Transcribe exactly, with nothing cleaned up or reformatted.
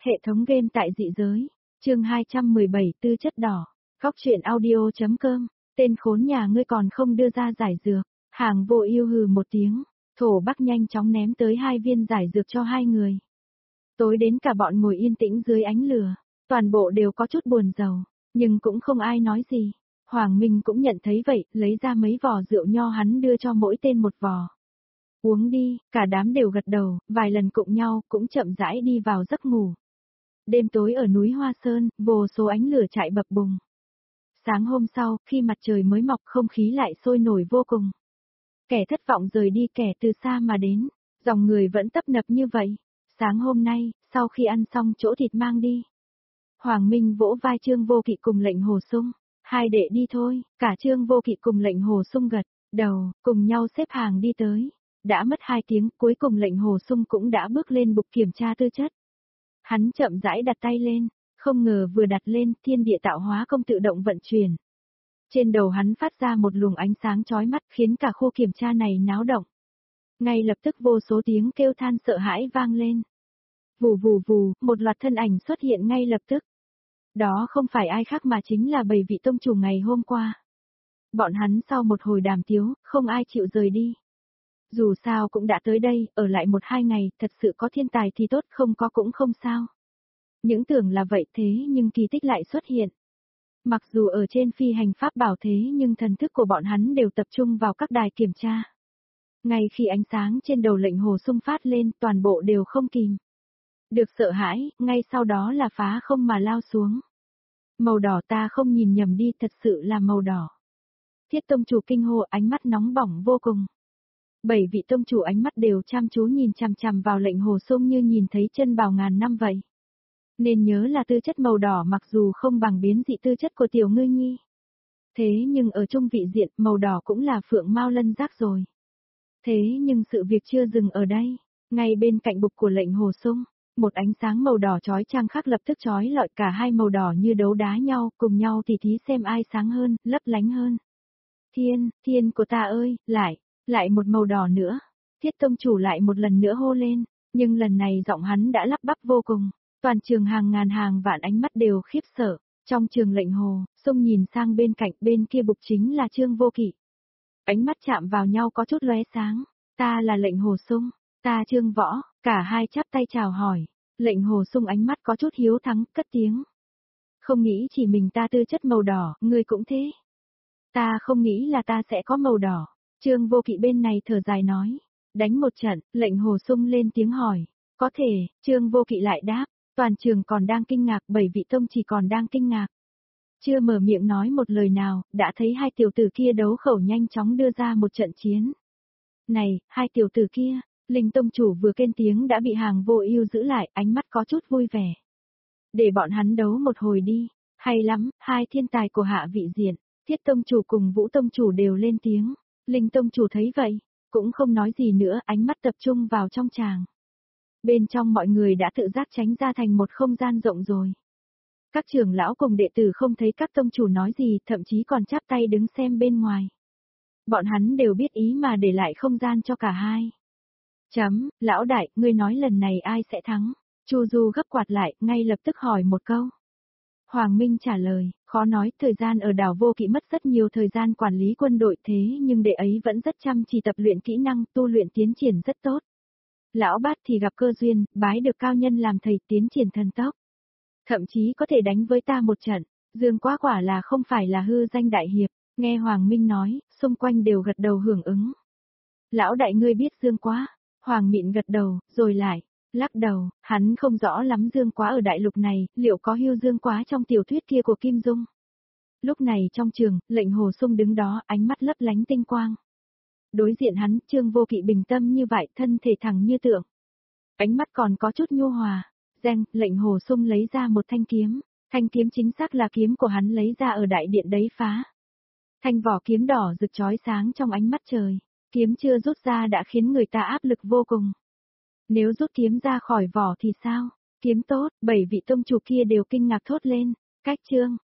Hệ thống game tại dị giới. Chương hai trăm mười bảy Tư chất đỏ. Góc truyện audio.com. Tên khốn nhà ngươi còn không đưa ra giải dược. Hàng Vô Ưu hừ một tiếng, Thổ Bắc nhanh chóng ném tới hai viên giải dược cho hai người. Tối đến cả bọn ngồi yên tĩnh dưới ánh lửa, toàn bộ đều có chút buồn rầu, nhưng cũng không ai nói gì. Hoàng Minh cũng nhận thấy vậy, lấy ra mấy vò rượu nho hắn đưa cho mỗi tên một vò. Uống đi, cả đám đều gật đầu, vài lần cụng nhau, cũng chậm rãi đi vào giấc ngủ. Đêm tối ở núi Hoa Sơn, vô số ánh lửa chạy bập bùng. Sáng hôm sau, khi mặt trời mới mọc không khí lại sôi nổi vô cùng. Kẻ thất vọng rời đi, kẻ từ xa mà đến, dòng người vẫn tấp nập như vậy. Sáng hôm nay, sau khi ăn xong chỗ thịt mang đi. Hoàng Minh vỗ vai Trương Vô Kỵ cùng Lệnh Hồ Sung, hai đệ đi thôi, cả Trương Vô Kỵ cùng Lệnh Hồ Sung gật đầu, cùng nhau xếp hàng đi tới. Đã mất hai tiếng, cuối cùng Lệnh Hồ Sung cũng đã bước lên bục kiểm tra tư chất. Hắn chậm rãi đặt tay lên, không ngờ vừa đặt lên, thiên địa tạo hóa công tự động vận chuyển. Trên đầu hắn phát ra một luồng ánh sáng chói mắt khiến cả khu kiểm tra này náo động. Ngay lập tức vô số tiếng kêu than sợ hãi vang lên. Vù vù vù, một loạt thân ảnh xuất hiện ngay lập tức. Đó không phải ai khác mà chính là bảy vị tông chủ ngày hôm qua. Bọn hắn sau một hồi đàm tiếu, không ai chịu rời đi. Dù sao cũng đã tới đây, ở lại một hai ngày, thật sự có thiên tài thì tốt, không có cũng không sao. Những tưởng là vậy thế nhưng kỳ tích lại xuất hiện. Mặc dù ở trên phi hành pháp bảo thế nhưng thần thức của bọn hắn đều tập trung vào các đài kiểm tra. Ngay khi ánh sáng trên đầu Lệnh Hồ Sung phát lên, toàn bộ đều không kìm được sợ hãi, ngay sau đó là phá không mà lao xuống. Màu đỏ, ta không nhìn nhầm đi, thật sự là màu đỏ. Thiết tông chủ kinh hô, ánh mắt nóng bỏng vô cùng. Bảy vị tông chủ ánh mắt đều chăm chú nhìn chằm chằm vào Lệnh Hồ Sung như nhìn thấy chân bảo ngàn năm vậy. Nên nhớ là tư chất màu đỏ mặc dù không bằng biến dị tư chất của Tiểu Ngư Nhi. Thế nhưng ở trung vị diện, màu đỏ cũng là phượng mao lân giác rồi. Thế nhưng sự việc chưa dừng ở đây. Ngay bên cạnh bục của Lệnh Hồ Sung, một ánh sáng màu đỏ chói chang khác lập tức chói lọi, cả hai màu đỏ như đấu đá nhau, cùng nhau tỉ thí xem ai sáng hơn, lấp lánh hơn. Thiên, thiên của ta ơi, lại, lại một màu đỏ nữa. Thiết tông chủ lại một lần nữa hô lên, nhưng lần này giọng hắn đã lắp bắp vô cùng. Toàn trường hàng ngàn hàng vạn ánh mắt đều khiếp sợ. Trong trường Lệnh Hồ Sung nhìn sang bên cạnh, bên kia bục chính là Trương Vô Kỵ. Ánh mắt chạm vào nhau có chút lóe sáng. Ta là Lệnh Hồ Sung, ta Trương Võ, cả hai chắp tay chào hỏi. Lệnh Hồ Sung ánh mắt có chút hiếu thắng, cất tiếng. Không nghĩ chỉ mình ta tư chất màu đỏ, ngươi cũng thế. Ta không nghĩ là ta sẽ có màu đỏ. Trương Vô Kỵ bên này thở dài nói. Đánh một trận, Lệnh Hồ Sung lên tiếng hỏi. Có thể, Trương Vô Kỵ lại đáp. Toàn trường còn đang kinh ngạc, bảy vị tông chỉ còn đang kinh ngạc. Chưa mở miệng nói một lời nào, đã thấy hai tiểu tử kia đấu khẩu nhanh chóng đưa ra một trận chiến. Này, hai tiểu tử kia, Linh tông chủ vừa kêu tiếng đã bị Hàng Vô Ưu giữ lại, ánh mắt có chút vui vẻ. Để bọn hắn đấu một hồi đi, hay lắm, hai thiên tài của hạ vị diện, Thiết tông chủ cùng Vũ tông chủ đều lên tiếng. Linh tông chủ thấy vậy, cũng không nói gì nữa, ánh mắt tập trung vào trong tràng. Bên trong mọi người đã tự giác tránh ra thành một không gian rộng rồi. Các trưởng lão cùng đệ tử không thấy các tông chủ nói gì, thậm chí còn chắp tay đứng xem bên ngoài. Bọn hắn đều biết ý mà để lại không gian cho cả hai. Chấm, lão đại, ngươi nói lần này ai sẽ thắng? Chu Du gấp quạt lại, ngay lập tức hỏi một câu. Hoàng Minh trả lời, khó nói, thời gian ở đảo Vô Kỵ mất rất nhiều thời gian quản lý quân đội thế nhưng đệ ấy vẫn rất chăm chỉ tập luyện kỹ năng, tu luyện tiến triển rất tốt. Lão Bát thì gặp cơ duyên, bái được cao nhân làm thầy, tiến triển thần tốc. Thậm chí có thể đánh với ta một trận. Dương Quá quả là không phải là hư danh đại hiệp. Nghe Hoàng Minh nói, xung quanh đều gật đầu hưởng ứng. Lão đại ngươi biết Dương Quá? Hoàng Mịn gật đầu, rồi lại lắc đầu, hắn không rõ lắm Dương Quá ở đại lục này, liệu có hưu Dương Quá trong tiểu thuyết kia của Kim Dung. Lúc này trong trường, Lệnh Hồ Sung đứng đó, ánh mắt lấp lánh tinh quang. Đối diện hắn, Trương Vô Kỵ bình tâm như vậy, thân thể thẳng như tượng. Ánh mắt còn có chút nhu hòa. Danh, Lệnh Hồ Sung lấy ra một thanh kiếm. Thanh kiếm chính xác là kiếm của hắn lấy ra ở đại điện đấy phá. Thanh vỏ kiếm đỏ rực chói sáng trong ánh mắt trời. Kiếm chưa rút ra đã khiến người ta áp lực vô cùng. Nếu rút kiếm ra khỏi vỏ thì sao? Kiếm tốt, bảy vị tông chủ kia đều kinh ngạc thốt lên. Cách Trương